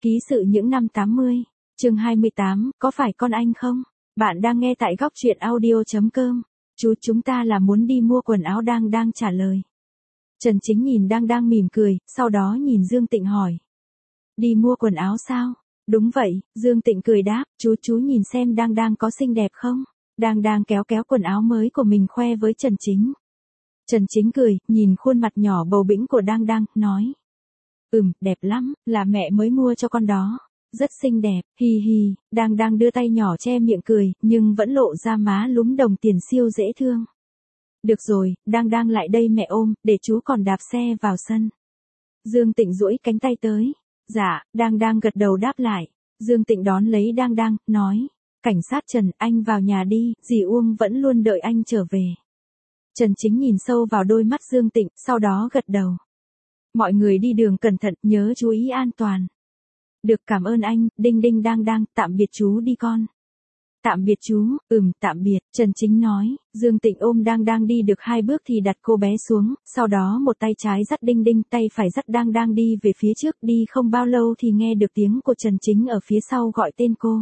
Ký sự những năm 80, chương 28, có phải con anh không? Bạn đang nghe tại góc truyện audio.com. Chúng ta là muốn đi mua quần áo đang trả lời. Trần Chính nhìn đang mỉm cười, sau đó nhìn Dương Tịnh hỏi. Đi mua quần áo sao? Đúng vậy, Dương Tịnh cười đáp, chú nhìn xem đang có xinh đẹp không? Đang kéo quần áo mới của mình khoe với Trần Chính. Trần Chính cười, nhìn khuôn mặt nhỏ bầu bĩnh của đang, nói. Đẹp lắm, là mẹ mới mua cho con đó. Rất xinh đẹp, hi hi, đang đưa tay nhỏ che miệng cười, nhưng vẫn lộ ra má lúm đồng tiền siêu dễ thương. Được rồi, đang lại đây mẹ ôm, để chú còn đạp xe vào sân. Dương Tịnh duỗi cánh tay tới. Dạ, đang gật đầu đáp lại. Dương Tịnh đón lấy đang, nói. Cảnh sát Trần, anh vào nhà đi, dì Uông vẫn luôn đợi anh trở về. Trần Chính nhìn sâu vào đôi mắt Dương Tịnh, sau đó gật đầu. Mọi người đi đường cẩn thận, nhớ chú ý an toàn. Được, cảm ơn anh, đinh đang, tạm biệt chú đi con. Tạm biệt chú, tạm biệt, Trần Chính nói. Dương Tịnh ôm đang đi được 2 bước thì đặt cô bé xuống, sau đó một tay trái dắt đinh, tay phải dắt đang đi về phía trước, đi không bao lâu thì nghe được tiếng của Trần Chính ở phía sau gọi tên cô.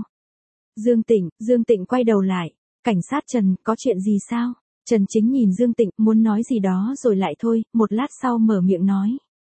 Dương Tịnh quay đầu lại. Cảnh sát Trần, có chuyện gì sao? Trần Chính nhìn Dương Tịnh, muốn nói gì đó rồi lại thôi, một lát sau mở miệng nói.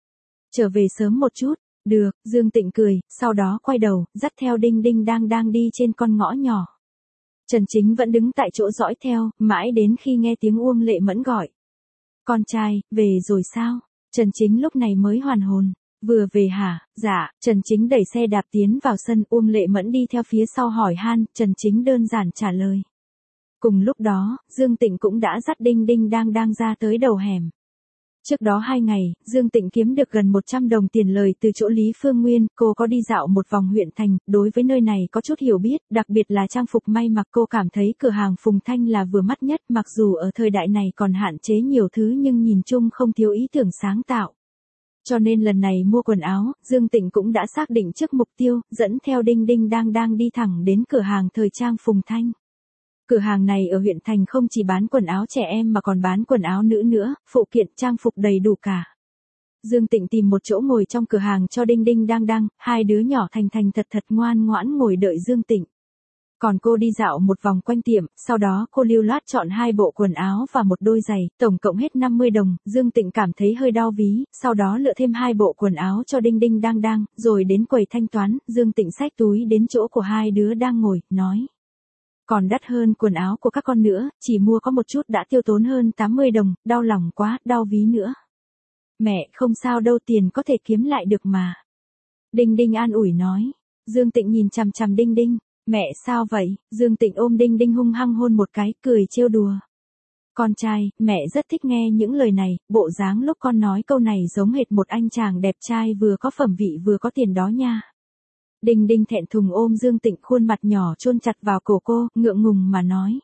Trở về sớm một chút. Được, Dương Tịnh cười, sau đó quay đầu, dắt theo đinh đang đi trên con ngõ nhỏ. Trần Chính vẫn đứng tại chỗ dõi theo, mãi đến khi nghe tiếng Uông Lệ Mẫn gọi. Con trai, về rồi sao? Trần Chính lúc này mới hoàn hồn. Vừa về hả? Dạ, Trần Chính đẩy xe đạp tiến vào sân, Uông Lệ Mẫn đi theo phía sau hỏi han, Trần Chính đơn giản trả lời. Cùng lúc đó, Dương Tịnh cũng đã dắt đinh đang ra tới đầu hẻm. Trước đó 2 ngày, Dương Tịnh kiếm được gần 100 đồng tiền lời từ chỗ Lý Phương Nguyên, cô có đi dạo một vòng huyện thành, đối với nơi này có chút hiểu biết, đặc biệt là trang phục may mặc cô cảm thấy cửa hàng Phùng Thanh là vừa mắt nhất, mặc dù ở thời đại này còn hạn chế nhiều thứ nhưng nhìn chung không thiếu ý tưởng sáng tạo. Cho nên lần này mua quần áo, Dương Tịnh cũng đã xác định trước mục tiêu, dẫn theo đinh đang đi thẳng đến cửa hàng thời trang Phùng Thanh. Cửa hàng này ở huyện thành không chỉ bán quần áo trẻ em mà còn bán quần áo nữ nữa, phụ kiện trang phục đầy đủ cả. Dương Tịnh tìm một chỗ ngồi trong cửa hàng cho đinh đang, 2 đứa nhỏ thành thật ngoan ngoãn ngồi đợi Dương Tịnh. Còn cô đi dạo một vòng quanh tiệm, sau đó cô lưu loát chọn 2 bộ quần áo và một đôi giày, tổng cộng hết 50 đồng, Dương Tịnh cảm thấy hơi đau ví, sau đó lựa thêm 2 bộ quần áo cho đinh đang, rồi đến quầy thanh toán, Dương Tịnh xách túi đến chỗ của 2 đứa đang ngồi, nói. Còn đắt hơn quần áo của các con nữa, chỉ mua có một chút đã tiêu tốn hơn 80 đồng, đau lòng quá, đau ví nữa. Mẹ, không sao đâu, tiền có thể kiếm lại được mà. Đinh an ủi nói. Dương Tịnh nhìn chằm đinh. Mẹ sao vậy? Dương Tịnh ôm đinh hung hăng hôn một cái, cười trêu đùa. Con trai, mẹ rất thích nghe những lời này, bộ dáng lúc con nói câu này giống hệt một anh chàng đẹp trai vừa có phẩm vị vừa có tiền đó nha. Đinh thẹn thùng ôm Dương Tịnh, khuôn mặt nhỏ chôn chặt vào cổ cô, ngượng ngùng mà nói.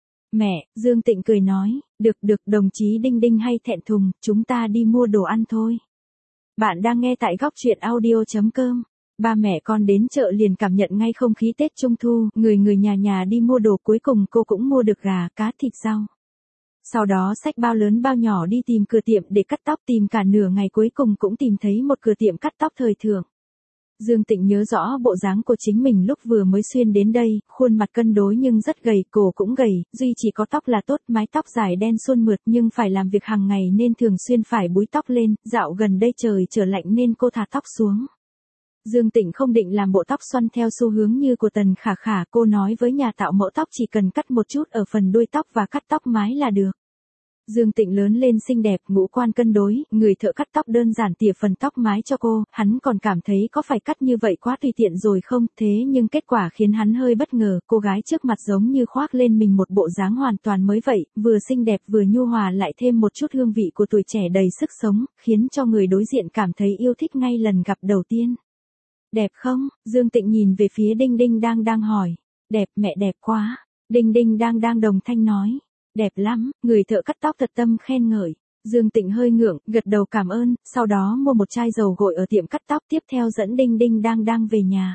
Mẹ, Dương Tịnh cười nói, được, đồng chí Đinh hay thẹn thùng, chúng ta đi mua đồ ăn thôi. Bạn đang nghe tại góc truyện audio.com. Ba mẹ con đến chợ liền cảm nhận ngay không khí Tết Trung Thu, người nhà đi mua đồ, cuối cùng cô cũng mua được gà, cá, thịt, rau. Sau đó xách bao lớn bao nhỏ đi tìm cửa tiệm để cắt tóc, tìm cả nửa ngày cuối cùng cũng tìm thấy một cửa tiệm cắt tóc thời thượng. Dương Tịnh nhớ rõ bộ dáng của chính mình lúc vừa mới xuyên đến đây, khuôn mặt cân đối nhưng rất gầy, cổ cũng gầy, duy chỉ có tóc là tốt, mái tóc dài đen suôn mượt nhưng phải làm việc hàng ngày nên thường xuyên phải búi tóc lên, dạo gần đây trời trở lạnh nên cô thả tóc xuống. Dương Tịnh không định làm bộ tóc xoăn theo xu hướng như của Tần Khả, cô nói với nhà tạo mẫu tóc chỉ cần cắt một chút ở phần đuôi tóc và cắt tóc mái là được. Dương Tịnh lớn lên xinh đẹp, ngũ quan cân đối, người thợ cắt tóc đơn giản tỉa phần tóc mái cho cô, hắn còn cảm thấy có phải cắt như vậy quá tùy tiện rồi không, thế nhưng kết quả khiến hắn hơi bất ngờ, cô gái trước mặt giống như khoác lên mình một bộ dáng hoàn toàn mới vậy, vừa xinh đẹp vừa nhu hòa lại thêm một chút hương vị của tuổi trẻ đầy sức sống, khiến cho người đối diện cảm thấy yêu thích ngay lần gặp đầu tiên. Đẹp không? Dương Tịnh nhìn về phía đinh đang hỏi. Đẹp, mẹ đẹp quá. Đinh đang đồng thanh nói. Đẹp lắm, người thợ cắt tóc thật tâm khen ngợi. Dương Tịnh hơi ngượng, gật đầu cảm ơn, sau đó mua một chai dầu gội ở tiệm cắt tóc, tiếp theo dẫn đinh đang về nhà.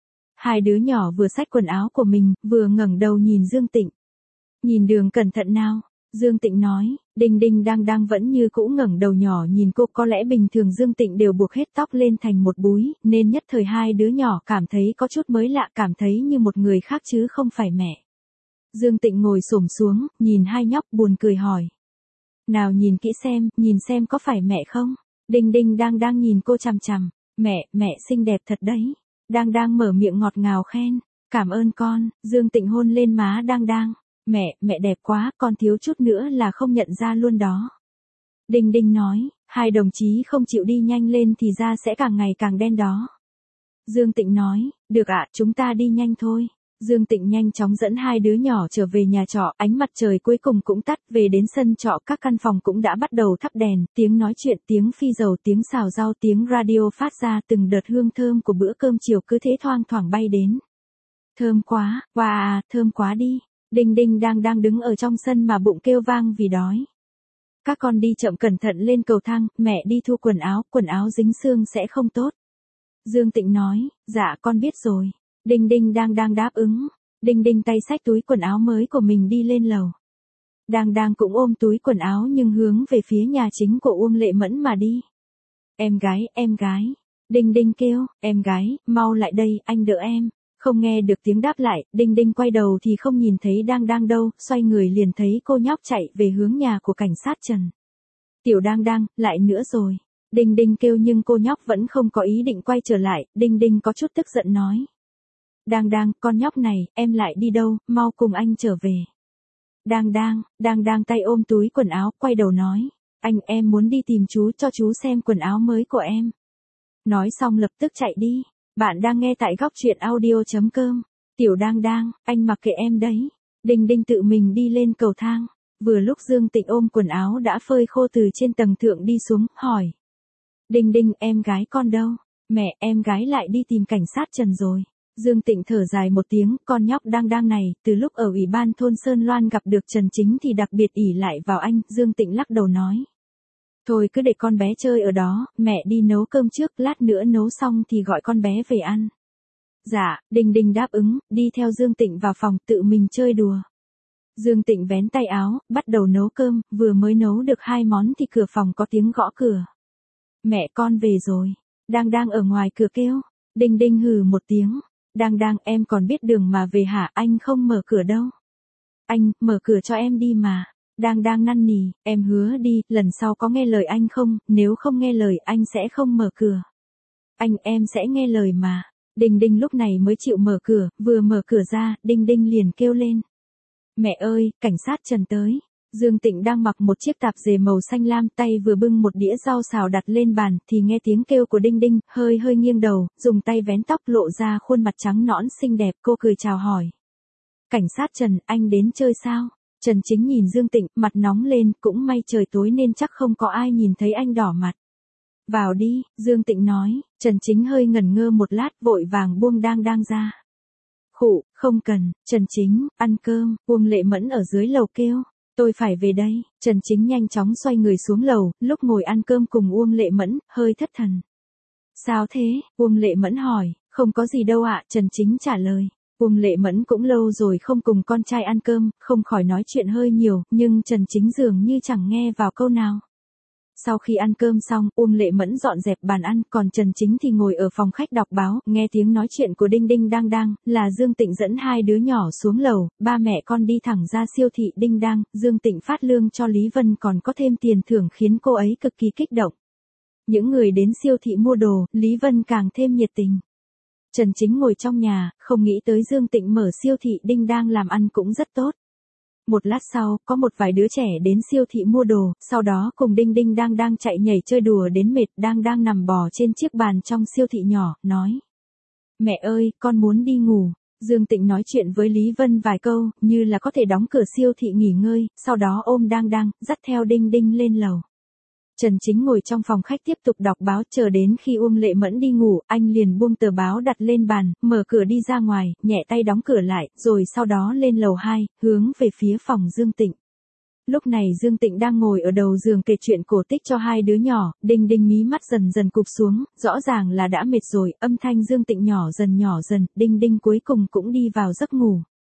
2 đứa nhỏ vừa xách quần áo của mình, vừa ngẩng đầu nhìn Dương Tịnh. Nhìn đường cẩn thận nào. Dương Tịnh nói, Đinh đinh đang đang vẫn như cũ ngẩng đầu nhỏ nhìn cô, có lẽ bình thường Dương Tịnh đều buộc hết tóc lên thành một búi, nên nhất thời hai đứa nhỏ cảm thấy có chút mới lạ, cảm thấy như một người khác chứ không phải mẹ. Dương Tịnh ngồi xổm xuống, nhìn hai nhóc buồn cười hỏi. Nào nhìn kỹ xem, nhìn xem có phải mẹ không? Đinh đinh đang đang nhìn cô chằm chằm. Mẹ xinh đẹp thật đấy. Đang đang mở miệng ngọt ngào khen. Cảm ơn con. Dương Tịnh hôn lên má đang đang. Mẹ đẹp quá, con thiếu chút nữa là không nhận ra luôn đó. Đinh đinh nói, hai đồng chí không chịu đi nhanh lên thì da sẽ càng ngày càng đen đó. Dương Tịnh nói, được ạ, chúng ta đi nhanh thôi. Dương Tịnh nhanh chóng dẫn hai đứa nhỏ trở về nhà trọ, ánh mặt trời cuối cùng cũng tắt, về đến sân trọ các căn phòng cũng đã bắt đầu thắp đèn, tiếng nói chuyện, tiếng phi dầu, tiếng xào rau, tiếng radio phát ra, từng đợt hương thơm của bữa cơm chiều cứ thế thoang thoảng bay đến. Thơm quá, wow, thơm quá đi. Đinh đinh đang đứng ở trong sân mà bụng kêu vang vì đói. Các con đi chậm cẩn thận lên cầu thang, mẹ đi thu quần áo dính xương sẽ không tốt. Dương Tịnh nói, dạ con biết rồi. Đinh đinh đang đáp ứng. Đinh đinh tay xách túi quần áo mới của mình đi lên lầu. Đang cũng ôm túi quần áo nhưng hướng về phía nhà chính của Uông Lệ Mẫn mà đi. Em gái. Đinh đinh kêu, em gái, mau lại đây, anh đỡ em. Không nghe được tiếng đáp lại, đinh đinh quay đầu thì không nhìn thấy đang đâu, xoay người liền thấy cô nhóc chạy về hướng nhà của cảnh sát Trần. Tiểu đang, lại nữa rồi. Đinh đinh kêu nhưng cô nhóc vẫn không có ý định quay trở lại, đinh đinh có chút tức giận nói. Đang, con nhóc này, em lại đi đâu, mau cùng anh trở về. Đang tay ôm túi quần áo, quay đầu nói. Em muốn đi tìm chú cho chú xem quần áo mới của em. Nói xong lập tức chạy đi. Bạn đang nghe tại góc truyện audio.com. Tiểu đang, anh mặc kệ em đấy. Đinh đinh tự mình đi lên cầu thang. Vừa lúc Dương Tịnh ôm quần áo đã phơi khô từ trên tầng thượng đi xuống, hỏi. Đinh, em gái con đâu? Mẹ, em gái lại đi tìm cảnh sát Trần rồi. Dương Tịnh thở dài một tiếng, con nhóc đang này, từ lúc ở Ủy ban thôn Sơn Loan gặp được Trần Chính thì đặc biệt ỷ lại vào anh, Dương Tịnh lắc đầu nói. Thôi cứ để con bé chơi ở đó, mẹ đi nấu cơm trước, lát nữa nấu xong thì gọi con bé về ăn. Dạ, Đinh đáp ứng, đi theo Dương Tịnh vào phòng tự mình chơi đùa. Dương Tịnh vén tay áo, bắt đầu nấu cơm, vừa mới nấu được 2 món thì cửa phòng có tiếng gõ cửa. Mẹ con về rồi. Đang ở ngoài cửa kêu. Đinh hừ một tiếng. Đang, em còn biết đường mà về hả, anh không mở cửa đâu. Anh, mở cửa cho em đi mà. Đang năn nỉ, em hứa đi, lần sau có nghe lời anh không, nếu không nghe lời anh sẽ không mở cửa. Em sẽ nghe lời mà. Đinh lúc này mới chịu mở cửa, vừa mở cửa ra, Đinh liền kêu lên. Mẹ ơi, cảnh sát Trần tới. Dương Tịnh đang mặc một chiếc tạp dề màu xanh lam, tay vừa bưng một đĩa rau xào đặt lên bàn, thì nghe tiếng kêu của Đinh, hơi nghiêng đầu, dùng tay vén tóc lộ ra khuôn mặt trắng nõn xinh đẹp, cô cười chào hỏi. Cảnh sát Trần, anh đến chơi sao? Trần Chính nhìn Dương Tịnh, mặt nóng lên, cũng may trời tối nên chắc không có ai nhìn thấy anh đỏ mặt. Vào đi, Dương Tịnh nói, Trần Chính hơi ngẩn ngơ một lát, vội vàng buông đang ra. Khụ, không cần, Trần Chính, ăn cơm, Uông Lệ Mẫn ở dưới lầu kêu. Tôi phải về đây. Trần Chính nhanh chóng xoay người xuống lầu, lúc ngồi ăn cơm cùng Uông Lệ Mẫn, hơi thất thần. Sao thế? Uông Lệ Mẫn hỏi. Không có gì đâu ạ, Trần Chính trả lời. Uông Lệ Mẫn cũng lâu rồi không cùng con trai ăn cơm, không khỏi nói chuyện hơi nhiều, nhưng Trần Chính dường như chẳng nghe vào câu nào. Sau khi ăn cơm xong, Uông Lệ Mẫn dọn dẹp bàn ăn, còn Trần Chính thì ngồi ở phòng khách đọc báo, nghe tiếng nói chuyện của Đinh đang, là Dương Tịnh dẫn hai đứa nhỏ xuống lầu, ba mẹ con đi thẳng ra siêu thị Đinh đang, Dương Tịnh phát lương cho Lý Vân còn có thêm tiền thưởng khiến cô ấy cực kỳ kích động. Những người đến siêu thị mua đồ, Lý Vân càng thêm nhiệt tình. Trần Chính ngồi trong nhà, không nghĩ tới Dương Tịnh mở siêu thị Đinh đang làm ăn cũng rất tốt. Một lát sau, có một vài đứa trẻ đến siêu thị mua đồ, sau đó cùng Đinh đang chạy nhảy chơi đùa đến mệt, đang nằm bò trên chiếc bàn trong siêu thị nhỏ, nói. Mẹ ơi, con muốn đi ngủ. Dương Tịnh nói chuyện với Lý Vân vài câu, như là có thể đóng cửa siêu thị nghỉ ngơi, sau đó ôm đang, dắt theo Đinh lên lầu. Trần Chính ngồi trong phòng khách tiếp tục đọc báo, chờ đến khi Uông Lệ Mẫn đi ngủ, anh liền buông tờ báo đặt lên bàn, mở cửa đi ra ngoài, nhẹ tay đóng cửa lại, rồi sau đó lên lầu 2, hướng về phía phòng Dương Tịnh. Lúc này Dương Tịnh đang ngồi ở đầu giường kể chuyện cổ tích cho hai đứa nhỏ, Đinh mí mắt dần cụp xuống, rõ ràng là đã mệt rồi, âm thanh Dương Tịnh nhỏ dần, Đinh cuối cùng cũng đi vào giấc ngủ.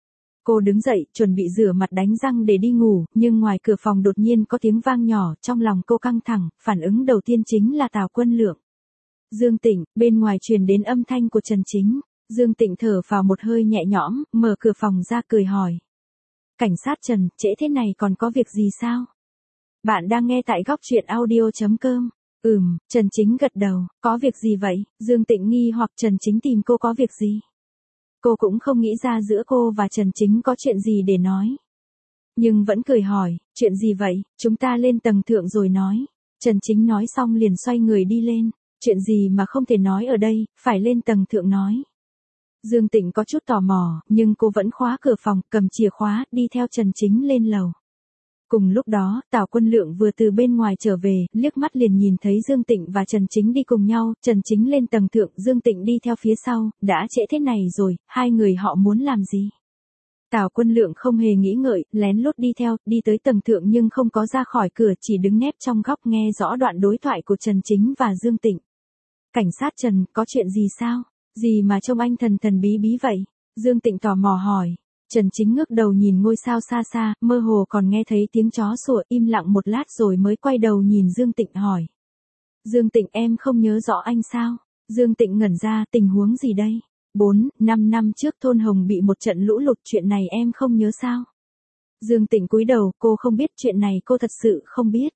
Cô đứng dậy, chuẩn bị rửa mặt đánh răng để đi ngủ, nhưng ngoài cửa phòng đột nhiên có tiếng vang nhỏ, trong lòng cô căng thẳng, phản ứng đầu tiên chính là Tào Quân Lượng. Dương Tịnh, bên ngoài truyền đến âm thanh của Trần Chính. Dương Tịnh thở vào một hơi nhẹ nhõm, mở cửa phòng ra cười hỏi. Cảnh sát Trần, trễ thế này còn có việc gì sao? Bạn đang nghe tại góc truyện audio.com. Trần Chính gật đầu, có việc gì vậy? Dương Tịnh nghi hoặc Trần Chính tìm cô có việc gì? Cô cũng không nghĩ ra giữa cô và Trần Chính có chuyện gì để nói. Nhưng vẫn cười hỏi, chuyện gì vậy, chúng ta lên tầng thượng rồi nói. Trần Chính nói xong liền xoay người đi lên, chuyện gì mà không thể nói ở đây, phải lên tầng thượng nói. Dương Tịnh có chút tò mò, nhưng cô vẫn khóa cửa phòng, cầm chìa khóa, đi theo Trần Chính lên lầu. Cùng lúc đó, Tào Quân Lượng vừa từ bên ngoài trở về, liếc mắt liền nhìn thấy Dương Tịnh và Trần Chính đi cùng nhau, Trần Chính lên tầng thượng, Dương Tịnh đi theo phía sau, đã trễ thế này rồi, hai người họ muốn làm gì? Tào Quân Lượng không hề nghĩ ngợi, lén lút đi theo, đi tới tầng thượng nhưng không có ra khỏi cửa, chỉ đứng nép trong góc nghe rõ đoạn đối thoại của Trần Chính và Dương Tịnh. Cảnh sát Trần, có chuyện gì sao? Gì mà trông anh thần thần bí bí vậy? Dương Tịnh tò mò hỏi. Trần Chính ngước đầu nhìn ngôi sao xa xa, mơ hồ còn nghe thấy tiếng chó sủa, im lặng một lát rồi mới quay đầu nhìn Dương Tịnh hỏi. Dương Tịnh, em không nhớ rõ anh sao? Dương Tịnh ngẩn ra, tình huống gì đây? 4-5 năm trước thôn Hồng bị một trận lũ lụt, chuyện này em không nhớ sao? Dương Tịnh cúi đầu, cô không biết chuyện này, cô thật sự không biết.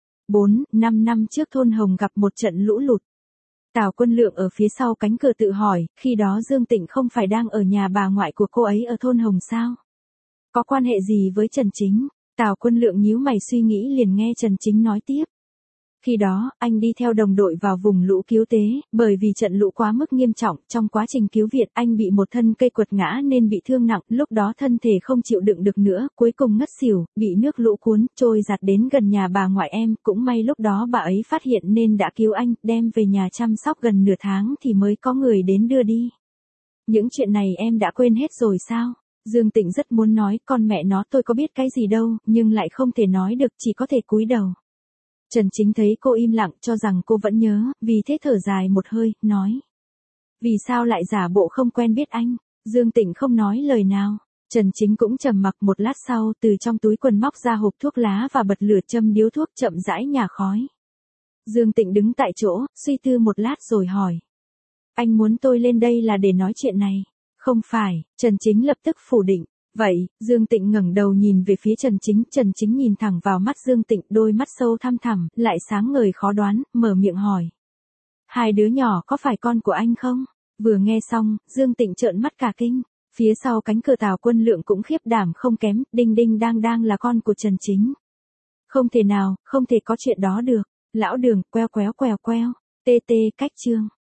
4-5 năm trước thôn Hồng gặp một trận lũ lụt. Tào Quân Lượng ở phía sau cánh cửa tự hỏi, khi đó Dương Tịnh không phải đang ở nhà bà ngoại của cô ấy ở thôn Hồng sao? Có quan hệ gì với Trần Chính? Tào Quân Lượng nhíu mày suy nghĩ liền nghe Trần Chính nói tiếp. Khi đó, anh đi theo đồng đội vào vùng lũ cứu tế, bởi vì trận lũ quá mức nghiêm trọng, trong quá trình cứu viện anh bị một thân cây quật ngã nên bị thương nặng, lúc đó thân thể không chịu đựng được nữa, cuối cùng ngất xỉu, bị nước lũ cuốn, trôi giạt đến gần nhà bà ngoại em, cũng may lúc đó bà ấy phát hiện nên đã cứu anh, đem về nhà chăm sóc gần nửa tháng thì mới có người đến đưa đi. Những chuyện này em đã quên hết rồi sao? Dương Tịnh rất muốn nói, con mẹ nó tôi có biết cái gì đâu, nhưng lại không thể nói được, chỉ có thể cúi đầu. Trần Chính thấy cô im lặng cho rằng cô vẫn nhớ, vì thế thở dài một hơi, nói. Vì sao lại giả bộ không quen biết anh? Dương Tịnh không nói lời nào. Trần Chính cũng trầm mặc một lát sau, từ trong túi quần móc ra hộp thuốc lá và bật lửa châm điếu thuốc chậm rãi nhả khói. Dương Tịnh đứng tại chỗ, suy tư một lát rồi hỏi. Anh muốn tôi lên đây là để nói chuyện này? Không phải, Trần Chính lập tức phủ định. Vậy, Dương Tịnh ngẩng đầu nhìn về phía Trần Chính nhìn thẳng vào mắt Dương Tịnh, đôi mắt sâu thăm thẳm, lại sáng ngời khó đoán, mở miệng hỏi. Hai đứa nhỏ có phải con của anh không? Vừa nghe xong, Dương Tịnh trợn mắt cả kinh. Phía sau cánh cửa Tào Quân Lượng cũng khiếp đảm không kém, đinh đinh đang là con của Trần Chính. Không thể nào, không thể có chuyện đó được. Lão Đường, queo. TT cách chương.